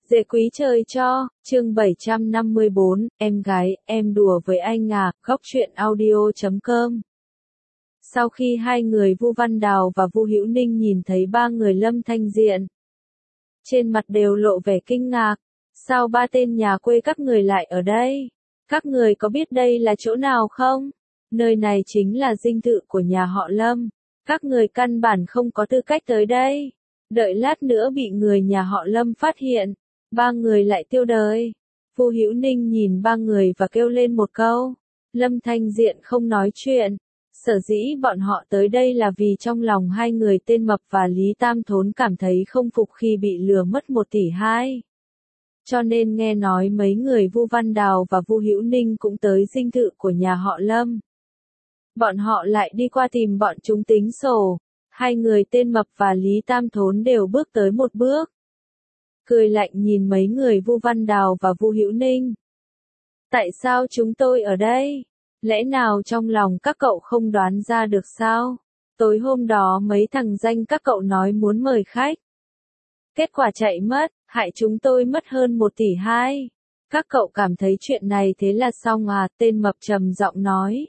Dễ quý trời cho, chương 754, em gái, em đùa với anh à, góc truyện audio.com. Sau khi hai người Vu Văn Đào và Vu Hữu Ninh nhìn thấy ba người Lâm Thanh Diện, trên mặt đều lộ vẻ kinh ngạc. Sao ba tên nhà quê các người lại ở đây? Các người có biết đây là chỗ nào không? Nơi này chính là dinh thự của nhà họ Lâm. Các người căn bản không có tư cách tới đây. Đợi lát nữa bị người nhà họ Lâm phát hiện, ba người lại tiêu đời. Vu Hữu Ninh nhìn ba người và kêu lên một câu. Lâm Thanh Diện không nói chuyện. Sở dĩ bọn họ tới đây là vì trong lòng hai người tên Mập và Lý Tam Thốn cảm thấy không phục khi bị lừa mất 1,2 tỷ. Cho nên nghe nói mấy người Vu Văn Đào và Vu Hữu Ninh cũng tới dinh thự của nhà họ Lâm. Bọn họ lại đi qua tìm bọn chúng tính sổ. Hai người tên Mập và Lý Tam Thốn đều bước tới một bước. Cười lạnh nhìn mấy người Vu Văn Đào và Vu Hữu Ninh. Tại sao chúng tôi ở đây? Lẽ nào trong lòng các cậu không đoán ra được sao? Tối hôm đó mấy thằng danh các cậu nói muốn mời khách. Kết quả chạy mất, hại chúng tôi mất hơn 1,2 tỷ. Các cậu cảm thấy chuyện này thế là xong à? Tên Mập trầm giọng nói.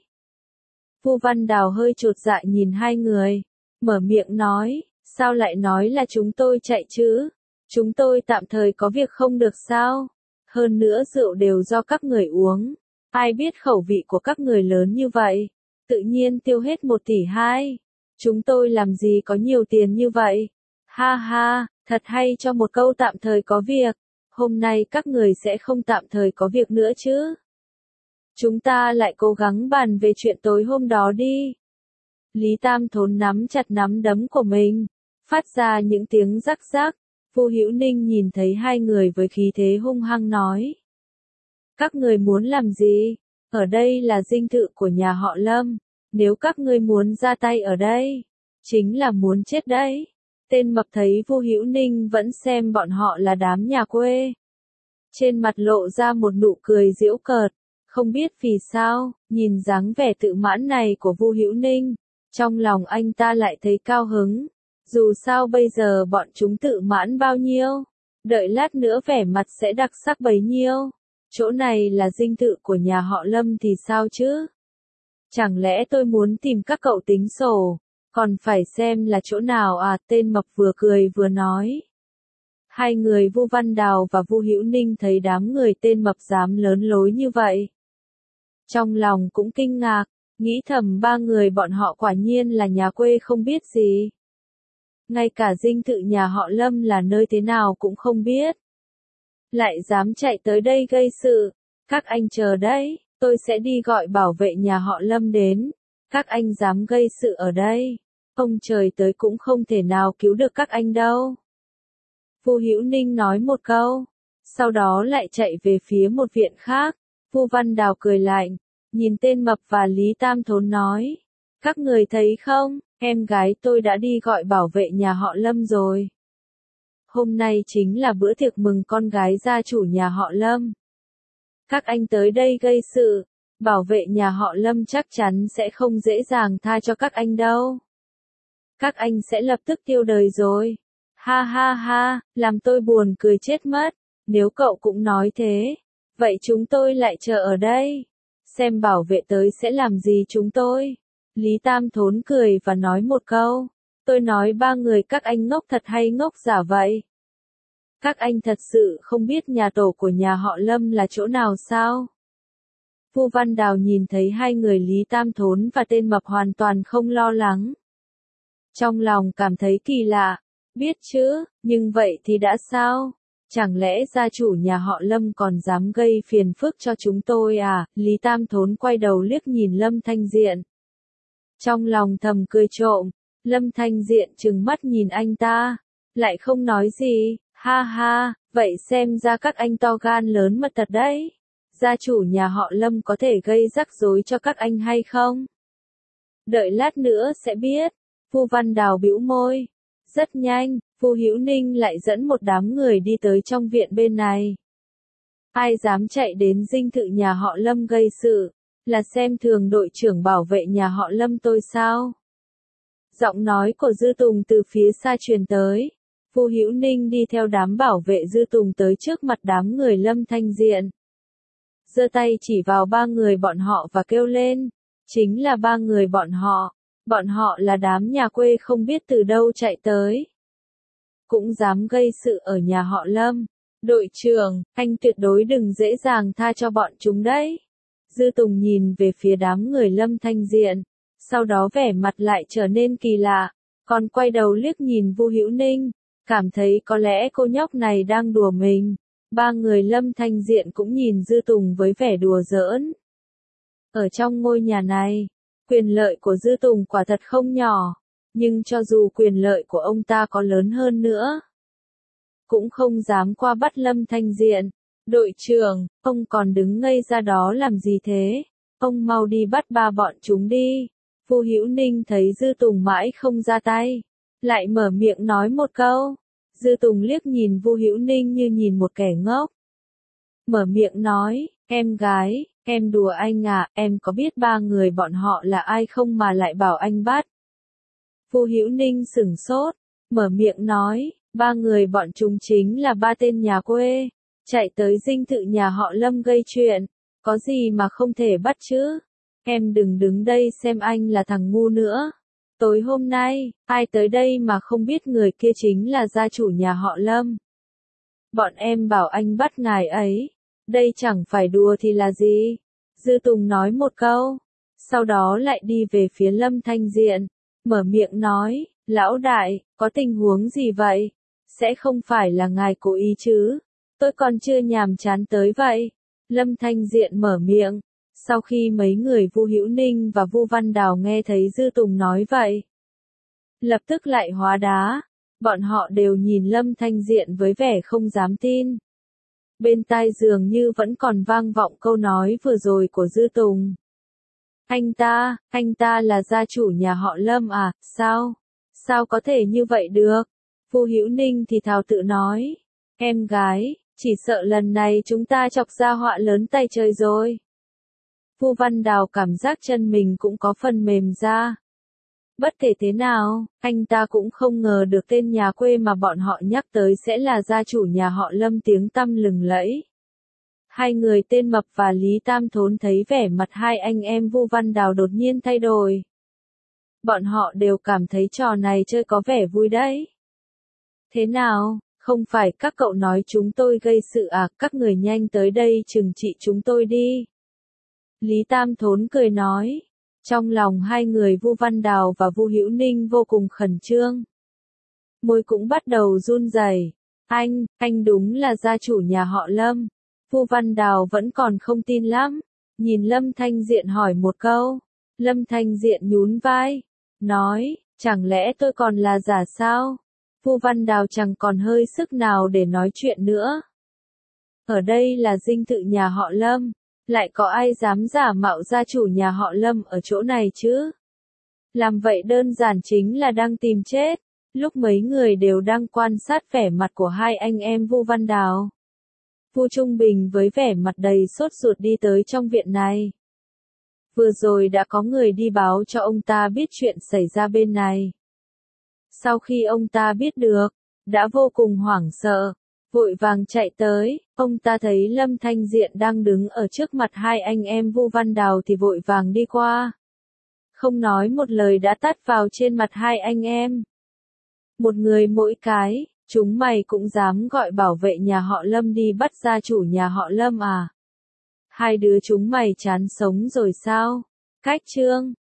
Vu Văn Đào hơi chột dạ nhìn hai người. Mở miệng nói, sao lại nói là chúng tôi chạy chứ? Chúng tôi tạm thời có việc không được sao? Hơn nữa rượu đều do các người uống. Ai biết khẩu vị của các người lớn như vậy? Tự nhiên tiêu hết 1,2 tỷ. Chúng tôi làm gì có nhiều tiền như vậy? Ha ha, thật hay cho một câu tạm thời có việc. Hôm nay các người sẽ không tạm thời có việc nữa chứ? Chúng ta lại cố gắng bàn về chuyện tối hôm đó đi. Lý Tam Thốn nắm chặt nắm đấm của mình, phát ra những tiếng rắc rắc. Vu Hữu Ninh nhìn thấy hai người với khí thế hung hăng nói. Các người muốn làm gì? Ở đây là dinh thự của nhà họ Lâm. Nếu các ngươi muốn ra tay ở đây, chính là muốn chết đấy. Tên Mập thấy Vu Hữu Ninh vẫn xem bọn họ là đám nhà quê. Trên mặt lộ ra một nụ cười giễu cợt. Không biết vì sao, nhìn dáng vẻ tự mãn này của Vu Hữu Ninh, trong lòng anh ta lại thấy cao hứng. Dù sao bây giờ bọn chúng tự mãn bao nhiêu, đợi lát nữa vẻ mặt sẽ đặc sắc bấy nhiêu. Chỗ này là dinh thự của nhà họ Lâm thì sao chứ? Chẳng lẽ tôi muốn tìm các cậu tính sổ, còn phải xem là chỗ nào à? Tên Mập vừa cười vừa nói. Hai người Vu Văn Đào và Vu Hữu Ninh thấy đám người tên Mập dám lớn lối như vậy. Trong lòng cũng kinh ngạc, nghĩ thầm ba người bọn họ quả nhiên là nhà quê không biết gì. Ngay cả dinh thự nhà họ Lâm là nơi thế nào cũng không biết. Lại dám chạy tới đây gây sự. Các anh chờ đấy, tôi sẽ đi gọi bảo vệ nhà họ Lâm đến. Các anh dám gây sự ở đây, ông trời tới cũng không thể nào cứu được các anh đâu. Vu Hữu Ninh nói một câu, sau đó lại chạy về phía một viện khác. Vu Văn Đào cười lạnh, nhìn tên Mập và Lý Tam Thốn nói. Các người thấy không, em gái tôi đã đi gọi bảo vệ nhà họ Lâm rồi. Hôm nay chính là bữa tiệc mừng con gái gia chủ nhà họ Lâm. Các anh tới đây gây sự, bảo vệ nhà họ Lâm chắc chắn sẽ không dễ dàng tha cho các anh đâu. Các anh sẽ lập tức tiêu đời rồi. Ha ha ha, làm tôi buồn cười chết mất. Nếu cậu cũng nói thế, vậy chúng tôi lại chờ ở đây. Xem bảo vệ tới sẽ làm gì chúng tôi. Lý Tam Thốn cười và nói một câu. Tôi nói ba người các anh ngốc thật hay ngốc giả vậy? Các anh thật sự không biết nhà tổ của nhà họ Lâm là chỗ nào sao? Vu Văn Đào nhìn thấy hai người Lý Tam Thốn và tên Mập hoàn toàn không lo lắng. Trong lòng cảm thấy kỳ lạ. Biết chứ, nhưng vậy thì đã sao? Chẳng lẽ gia chủ nhà họ Lâm còn dám gây phiền phức cho chúng tôi à? Lý Tam Thốn quay đầu liếc nhìn Lâm Thanh Diện. Trong lòng thầm cười trộm, Lâm Thanh Diện trừng mắt nhìn anh ta, lại không nói gì. Ha ha, vậy xem ra các anh to gan lớn mật thật đấy. Gia chủ nhà họ Lâm có thể gây rắc rối cho các anh hay không? Đợi lát nữa sẽ biết. Vu Văn Đào bĩu môi. Rất nhanh, Vu Hữu Ninh lại dẫn một đám người đi tới trong viện bên này. Ai dám chạy đến dinh thự nhà họ Lâm gây sự, là xem thường đội trưởng bảo vệ nhà họ Lâm tôi sao? Giọng nói của Dư Tùng từ phía xa truyền tới. Vu Hữu Ninh đi theo đám bảo vệ Dư Tùng tới trước mặt đám người Lâm Thanh Diện. Giơ tay chỉ vào ba người bọn họ và kêu lên, chính là ba người bọn họ là đám nhà quê không biết từ đâu chạy tới. Cũng dám gây sự ở nhà họ Lâm. Đội trưởng, anh tuyệt đối đừng dễ dàng tha cho bọn chúng đấy. Dư Tùng nhìn về phía đám người Lâm Thanh Diện, sau đó vẻ mặt lại trở nên kỳ lạ, còn quay đầu liếc nhìn Vu Hữu Ninh, cảm thấy có lẽ cô nhóc này đang đùa mình. Ba người Lâm Thanh Diện cũng nhìn Dư Tùng với vẻ đùa giỡn. Ở trong ngôi nhà này, quyền lợi của Dư Tùng quả thật không nhỏ, nhưng cho dù quyền lợi của ông ta có lớn hơn nữa, cũng không dám qua bắt Lâm Thanh Diện. Đội trưởng, ông còn đứng ngây ra đó làm gì thế? Ông mau đi bắt ba bọn chúng đi. Vu Hữu Ninh thấy Dư Tùng mãi không ra tay, lại mở miệng nói một câu. Dư Tùng liếc nhìn Vu Hữu Ninh như nhìn một kẻ ngốc. Mở miệng nói, em gái, em đùa anh à, em có biết ba người bọn họ là ai không mà lại bảo anh bắt? Vu Hữu Ninh sửng sốt, mở miệng nói, ba người bọn chúng chính là ba tên nhà quê, chạy tới dinh thự nhà họ Lâm gây chuyện, có gì mà không thể bắt chứ? Em đừng đứng đây xem anh là thằng ngu nữa. Tối hôm nay, ai tới đây mà không biết người kia chính là gia chủ nhà họ Lâm. Bọn em bảo anh bắt ngài ấy, đây chẳng phải đùa thì là gì? Dư Tùng nói một câu, sau đó lại đi về phía Lâm Thanh Diện, mở miệng nói, lão đại, có tình huống gì vậy? Sẽ không phải là ngài cố ý chứ? Tôi còn chưa nhàm chán tới vậy. Lâm Thanh Diện mở miệng. Sau khi mấy người Vu Hữu Ninh và Vu Văn Đào nghe thấy Dư Tùng nói vậy, lập tức lại hóa đá. Bọn họ đều nhìn Lâm Thanh Diện với vẻ không dám tin. Bên tai dường như vẫn còn vang vọng câu nói vừa rồi của Dư Tùng. Anh ta là gia chủ nhà họ Lâm à, sao? Sao có thể như vậy được? Vu Hữu Ninh thì thào tự nói. Em gái, chỉ sợ lần này chúng ta chọc ra họa lớn tay trời rồi. Vu Văn Đào cảm giác chân mình cũng có phần mềm ra. Bất kể thế nào, anh ta cũng không ngờ được tên nhà quê mà bọn họ nhắc tới sẽ là gia chủ nhà họ Lâm tiếng tăm lừng lẫy. Hai người tên Mập và Lý Tam Thốn thấy vẻ mặt hai anh em Vu Văn Đào đột nhiên thay đổi. Bọn họ đều cảm thấy trò này chơi có vẻ vui đấy. Thế nào, không phải các cậu nói chúng tôi gây sự à, các người nhanh tới đây trừng trị chúng tôi đi. Lý Tam Thốn cười nói. Trong lòng hai người Vu Văn Đào và Vu Hữu Ninh vô cùng khẩn trương. Môi cũng bắt đầu run rẩy. Anh đúng là gia chủ nhà họ Lâm. Vu Văn Đào vẫn còn không tin lắm. Nhìn Lâm Thanh Diện hỏi một câu. Lâm Thanh Diện nhún vai. Nói, chẳng lẽ tôi còn là giả sao? Vu Văn Đào chẳng còn hơi sức nào để nói chuyện nữa. Ở đây là dinh thự nhà họ Lâm. Lại có ai dám giả mạo gia chủ nhà họ Lâm ở chỗ này chứ? Làm vậy đơn giản chính là đang tìm chết. Lúc mấy người đều đang quan sát vẻ mặt của hai anh em Vu Văn Đào, Vu Trung Bình với vẻ mặt đầy sốt ruột đi tới trong viện này. Vừa rồi đã có người đi báo cho ông ta biết chuyện xảy ra bên này. Sau khi ông ta biết được, đã vô cùng hoảng sợ. Vội vàng chạy tới, ông ta thấy Lâm Thanh Diện đang đứng ở trước mặt hai anh em Vu Văn Đào thì vội vàng đi qua. Không nói một lời đã tát vào trên mặt hai anh em. Một người mỗi cái, chúng mày cũng dám gọi bảo vệ nhà họ Lâm đi bắt gia chủ nhà họ Lâm à? Hai đứa chúng mày chán sống rồi sao? Cách chương